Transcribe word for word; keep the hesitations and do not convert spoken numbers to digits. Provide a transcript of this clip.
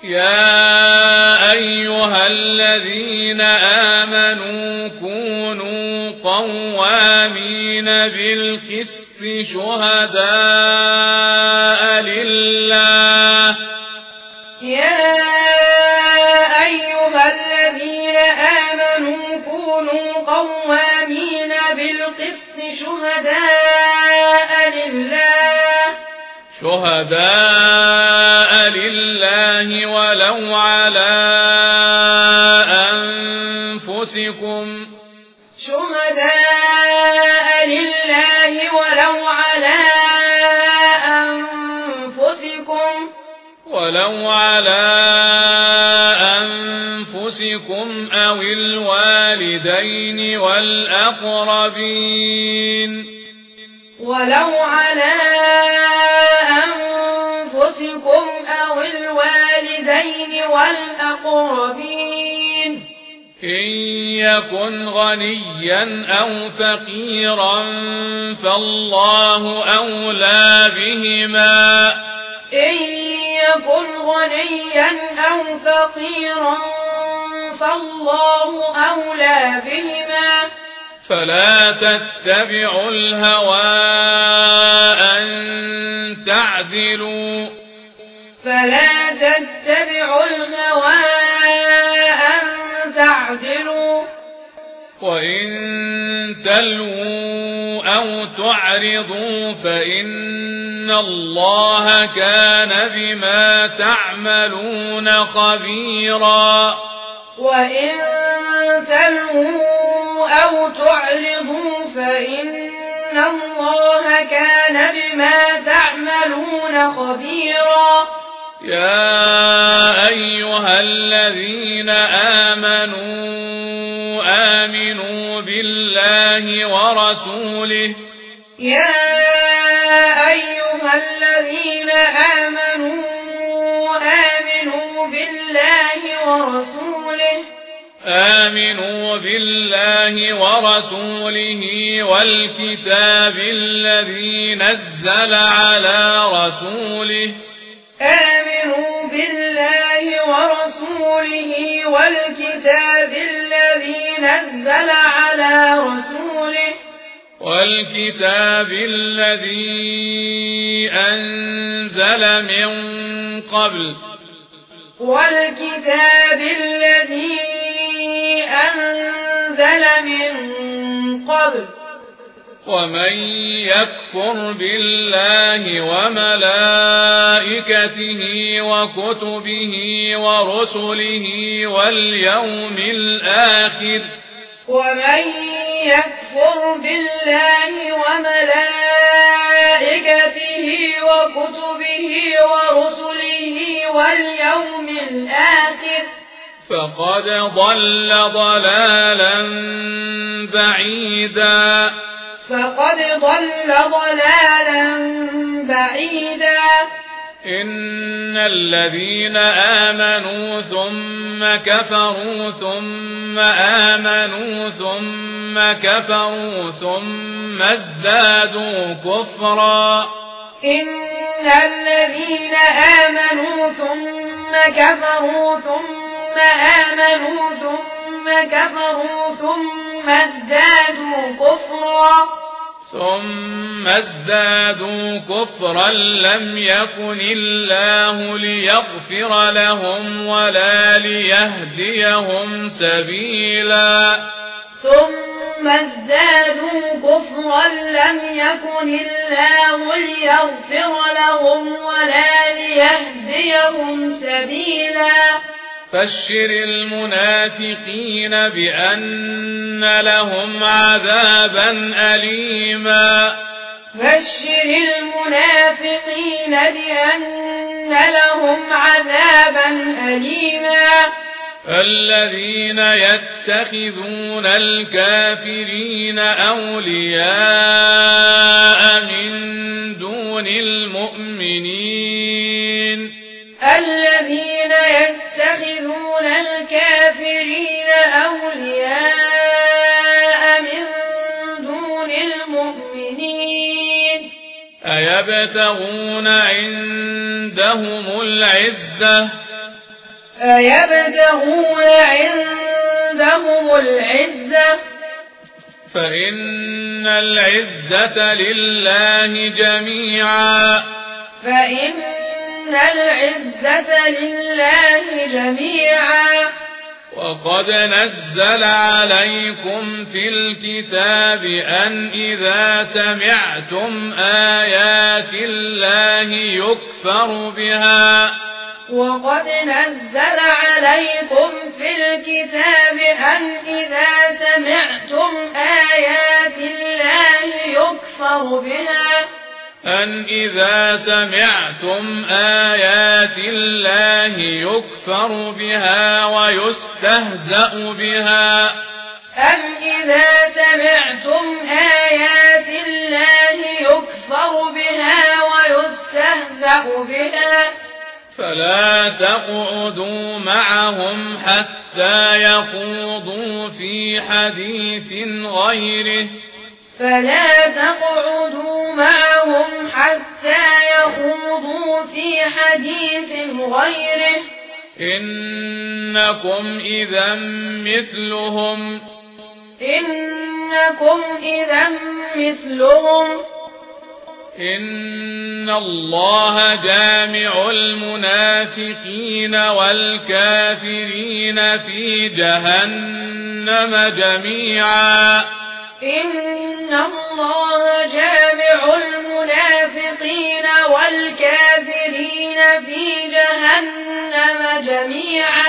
يا أيها الذين آمنوا كونوا قوامين بالقسط شهداء لله يا أيها الذين آمنوا كونوا قوامين بالقسط شهداء لله شهداء لله ولو على أنفسكم شهداء لله ولو على أنفسكم ولو على أنفسكم أو الوالدين والأقربين ولو على أنفسكم أو الوالدين والأقربين إن يكن غنيا أو فقيرا فالله أولى بهما إن يكن غنيا أو فقيرا فالله أولى بهما فلا تتبعوا الهوى أن تعدلوا فلا تتبعوا الهوى أن تعدلوا وإن تلووا أو تعرضوا فإن الله كان بما تعملون خبيرا وإن تلووا أو تعرضوا فإن الله كان بما تعملون خبيرا يا أيها الذين آمنوا آمنوا بالله ورسوله يا أيها الذين آمنوا آمنوا بالله ورسوله آمنوا بالله ورسوله والكتاب الذي نزل على رسوله آمنوا بالله ورسوله والكتاب الذي نزل على رسوله والكتاب الذي أنزل من قبل والكتاب الذي أنزل من قبل ومن يكفر بالله وملائكته وكتبه ورسله واليوم الآخر ومن يكفر بالله وملائكته وكتبه ورسله واليوم الآخر فقد ضل ضلالا بعيدا فقد ضل ضلالا بعيدا إن الذين آمنوا ثم كفروا ثم آمنوا ثم كفروا ثم ازدادوا كفرا إن الذين آمنوا ثم كفروا ثم آمنوا ثم كفروا ثم ازدادوا كفرا ثم ازدادوا كفرا لم يكن الله ليغفر لهم ولا ليهديهم سبيلا ثم ازدادوا كفرا لم يكن الله ليغفر لهم ولا ليهديهم سبيلا بشر المنافقين بأن لهم عذابا أليما بشر المنافقين بأن لهم عذابا أليما الذين يتخذون الكافرين أولياء من دون المؤمنين الذين يتخذون الكافرين أولياء من دون المؤمنين أيبتغون عندهم العزة أيبتغون عندهم العزة فإن العزة لله جميعا فإن العزة لله جميعا وقد نزل عليكم في الكتاب أن إذا سمعتم آيات الله يكفر بها وقد نزل عليكم في الكتاب أن إذا سمعتم آيات الله يكفر بها أن إذا سمعتم آيات الله يكفر بها ويستهزأ بها أن إذا سمعتم آيات الله يكفر بها ويستهزأ بها فلا تقعدوا معهم حتى يخوضوا في حديث غيره فلا تقعدوا معهم حتى يخوضوا في حديث غيره إنكم إذا مثلهم إنكم إذا مثلهم إن الله جامع المنافقين والكافرين في جهنم جميعا إن الله جامع المنافقين والكافرين في جهنم جميعا